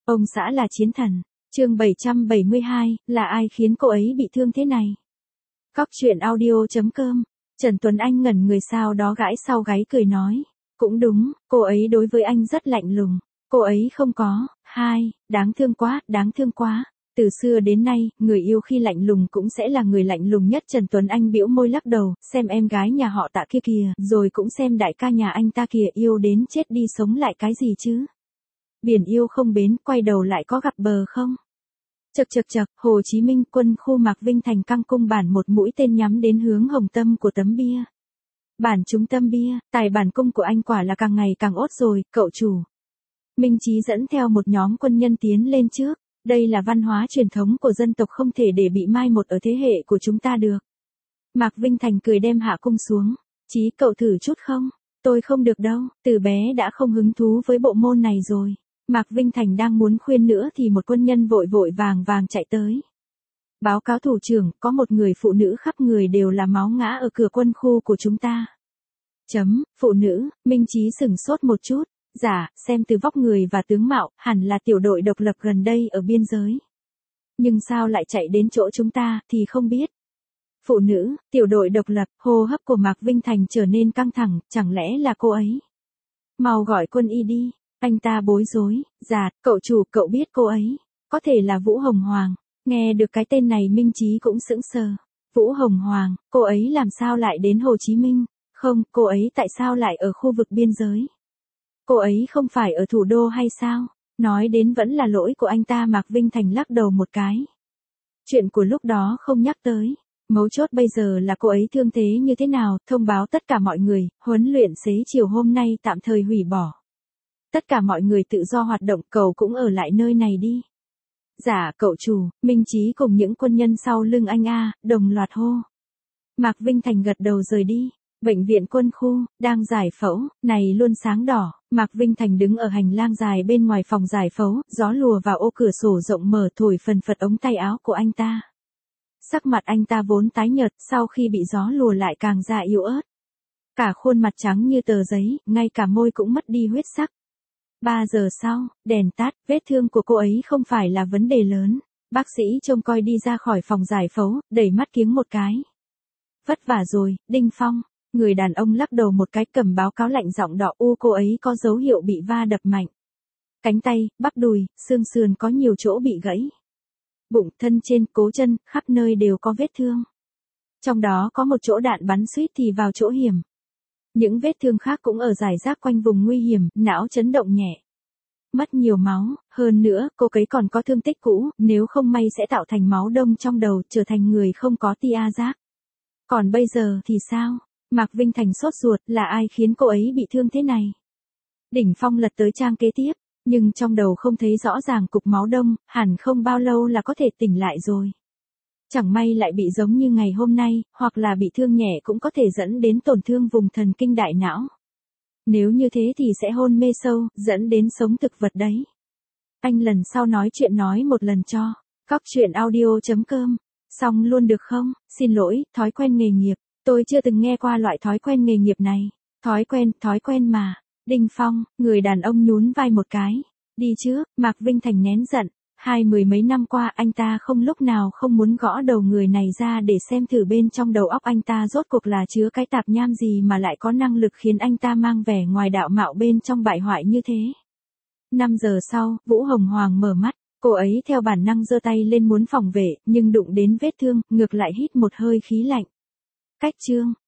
Ông xã là chiến thần. Chương 772, là ai khiến cô ấy bị thương thế này? Cóc truyện audio.com. Trần Tuấn Anh ngẩn người sau đó gãi sau gáy cười nói. Cũng đúng, cô ấy đối với anh rất lạnh lùng. Cô ấy không có, đáng thương quá, đáng thương quá. Từ xưa đến nay, người yêu khi lạnh lùng cũng sẽ là người lạnh lùng nhất. Trần Tuấn Anh bĩu môi lắc đầu, xem em gái nhà họ Tạ kia kìa, rồi cũng xem đại ca nhà anh ta kìa, yêu đến chết đi sống lại cái gì chứ? Biển yêu không bến, quay đầu lại có gặp bờ không? Chậc, Hồ Chí Minh, quân khu Mạc Vinh Thành căng cung bản một mũi tên nhắm đến hướng hồng tâm của tấm bia. Bản trúng tâm bia, tài bản cung của anh quả là càng ngày càng ốt rồi, cậu chủ. Minh Chí dẫn theo một nhóm quân nhân tiến lên trước. Đây là văn hóa truyền thống của dân tộc, không thể để bị mai một ở thế hệ của chúng ta được. Mạc Vinh Thành cười đem hạ cung xuống. Chí, cậu thử chút không? Tôi không được đâu, từ bé đã không hứng thú với bộ môn này rồi. Mạc Vinh Thành đang muốn khuyên nữa thì một quân nhân vội vàng chạy tới. Báo cáo thủ trưởng, có một người phụ nữ khắp người đều là máu ngã ở cửa quân khu của chúng ta. Phụ nữ, Minh Chí sửng sốt một chút. Dạ, xem từ vóc người và tướng mạo, hẳn là tiểu đội độc lập gần đây ở biên giới. Nhưng sao lại chạy đến chỗ chúng ta, thì không biết. Phụ nữ, tiểu đội độc lập, hô hấp của Mạc Vinh Thành trở nên căng thẳng, chẳng lẽ là cô ấy? Mau gọi quân y đi, anh ta bối rối. Dạ, cậu chủ, cậu biết cô ấy, có thể là Vũ Hồng Hoàng. Nghe được cái tên này Minh Chí cũng sững sờ. Vũ Hồng Hoàng, cô ấy làm sao lại đến Hồ Chí Minh? Không, cô ấy tại sao lại ở khu vực biên giới? Cô ấy không phải ở thủ đô hay sao? Nói đến vẫn là lỗi của anh ta. Mạc Vinh Thành lắc đầu một cái. Chuyện của lúc đó không nhắc tới. Mấu chốt bây giờ là cô ấy thương thế như thế nào, thông báo tất cả mọi người, huấn luyện xế chiều hôm nay tạm thời hủy bỏ. Tất cả mọi người tự do hoạt động, cậu cũng ở lại nơi này đi. Dạ, cậu chủ, Minh Chí cùng những quân nhân sau lưng anh đồng loạt hô. Mạc Vinh Thành gật đầu rời đi. Bệnh viện quân khu, đang giải phẫu, này luôn sáng đỏ. Mạc Vinh Thành đứng ở hành lang dài bên ngoài phòng giải phẫu, gió lùa vào ô cửa sổ rộng mở thổi phần phật ống tay áo của anh ta. Sắc mặt anh ta vốn tái nhợt, sau khi bị gió lùa lại càng ra yếu ớt. Cả khuôn mặt trắng như tờ giấy, ngay cả môi cũng mất đi huyết sắc. 3 giờ sau, đèn tắt, vết thương của cô ấy không phải là vấn đề lớn. Bác sĩ trông coi đi ra khỏi phòng giải phẫu, đẩy mắt kiếng một cái. Vất vả rồi, Đinh Phong. Người đàn ông lắc đầu một cái, cầm báo cáo lạnh giọng đỏ cô ấy có dấu hiệu bị va đập mạnh. Cánh tay, bắp đùi, xương sườn có nhiều chỗ bị gãy. Bụng, thân trên, cố chân, khắp nơi đều có vết thương. Trong đó có một chỗ đạn bắn suýt thì vào chỗ hiểm. Những vết thương khác cũng ở rải rác quanh vùng nguy hiểm, não chấn động nhẹ. Mất nhiều máu, hơn nữa, cô ấy còn có thương tích cũ, nếu không may sẽ tạo thành máu đông trong đầu, trở thành người không có tia giác. Còn bây giờ thì sao? Mạc Vinh Thành sốt ruột, là ai khiến cô ấy bị thương thế này? Đỉnh Phong lật tới trang kế tiếp, nhưng trong đầu không thấy rõ ràng cục máu đông, hẳn không bao lâu là có thể tỉnh lại rồi. Chẳng may lại bị giống như ngày hôm nay, hoặc là bị thương nhẹ cũng có thể dẫn đến tổn thương vùng thần kinh đại não. Nếu như thế thì sẽ hôn mê sâu, dẫn đến sống thực vật đấy. Anh lần sau nói chuyện nói một lần cho. Cóc truyện audio.com. Xong luôn được không? Xin lỗi, thói quen nghề nghiệp. Tôi chưa từng nghe qua loại thói quen nghề nghiệp này. Thói quen mà. Đinh Phong, người đàn ông nhún vai một cái. Đi trước, Mạc Vinh Thành nén giận. Mười mấy năm qua anh ta không lúc nào không muốn gõ đầu người này ra để xem thử bên trong đầu óc anh ta rốt cuộc là chứa cái tạp nham gì mà lại có năng lực khiến anh ta mang vẻ ngoài đạo mạo bên trong bại hoại như thế. 5 giờ sau, Vũ Hồng Hoàng mở mắt. Cô ấy theo bản năng giơ tay lên muốn phòng vệ, nhưng đụng đến vết thương, ngược lại hít một hơi khí lạnh. Cách chương.